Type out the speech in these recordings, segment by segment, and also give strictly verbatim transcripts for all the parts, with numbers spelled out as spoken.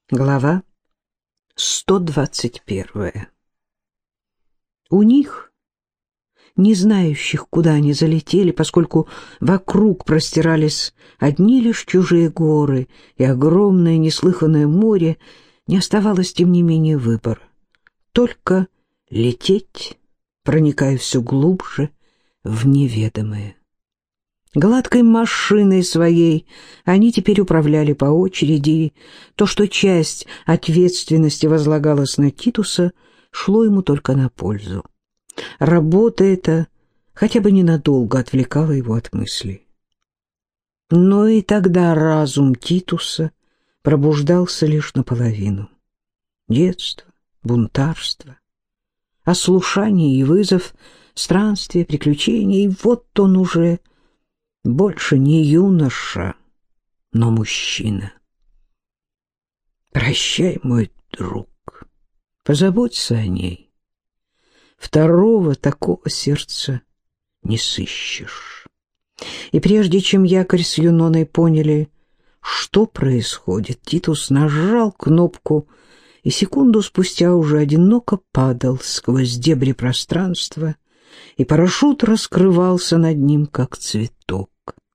Глава сто двадцать первая. У них, не знающих, куда они залетели, поскольку вокруг простирались одни лишь чужие горы и огромное неслыханное море, не оставалось, тем не менее, выбора. Только лететь, проникая все глубже в неведомое. Гладкой машиной своей они теперь управляли по очереди, и то, что часть ответственности возлагалась на Титуса, шло ему только на пользу. Работа эта хотя бы ненадолго отвлекала его от мыслей. Но и тогда разум Титуса пробуждался лишь наполовину. Детство, бунтарство, ослушание и вызов, странствия, приключения, и вот он уже больше не юноша, но мужчина. Прощай, мой друг, позаботься о ней. Второго такого сердца не сыщешь. И прежде чем якорь с Юноной поняли, что происходит, Титус нажал кнопку и секунду спустя уже одиноко падал сквозь дебри пространства, и парашют раскрывался над ним, как цветок.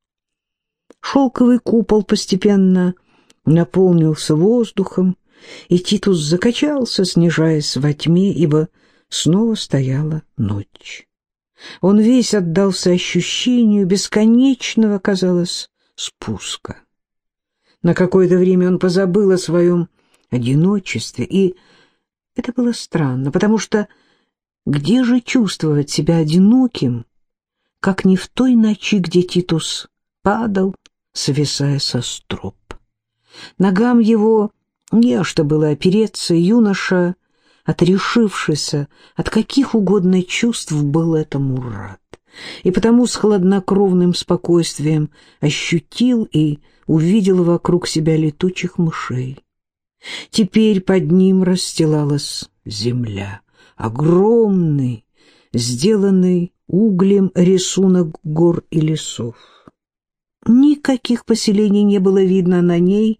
Шелковый купол постепенно наполнился воздухом, и Титус закачался, снижаясь во тьме, ибо снова стояла ночь. Он весь отдался ощущению бесконечного, казалось, спуска. На какое-то время он позабыл о своем одиночестве, и это было странно, потому что где же чувствовать себя одиноким, как не в той ночи, где Титус падал, свисая со строп. Ногам его не о что было опереться, юноша, отрешившийся от каких угодно чувств, был этому рад, и потому с хладнокровным спокойствием ощутил и увидел вокруг себя летучих мышей. Теперь под ним расстилалась земля, огромный, сделанный углем рисунок гор и лесов. Никаких поселений не было видно на ней,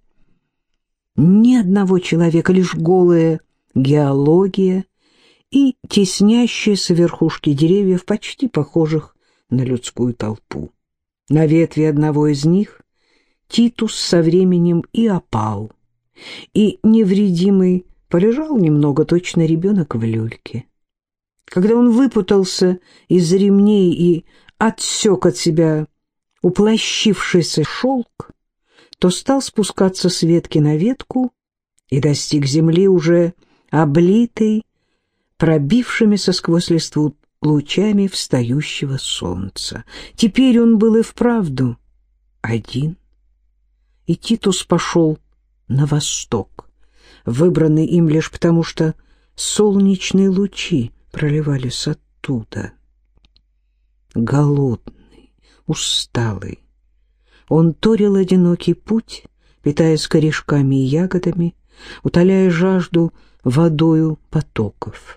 ни одного человека, лишь голая геология и теснящиеся верхушки деревьев, почти похожих на людскую толпу. На ветви одного из них Титус со временем и опал, и невредимый полежал немного, точно ребенок в люльке. Когда он выпутался из ремней и отсек от себя уплощившийся шелк, то стал спускаться с ветки на ветку и достиг земли, уже облитой пробившимися сквозь листву лучами встающего солнца. Теперь он был и вправду один, и Титус пошел на восток, выбранный им лишь потому, что солнечные лучи проливались оттуда. Голодный, усталый, он торил одинокий путь, питаясь корешками и ягодами, утоляя жажду водою потоков.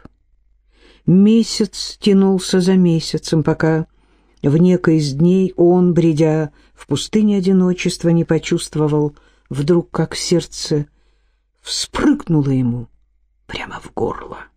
Месяц тянулся за месяцем, пока в некий из дней он, бредя в пустыне одиночества, не почувствовал вдруг, как сердце вспрыгнуло ему прямо в горло.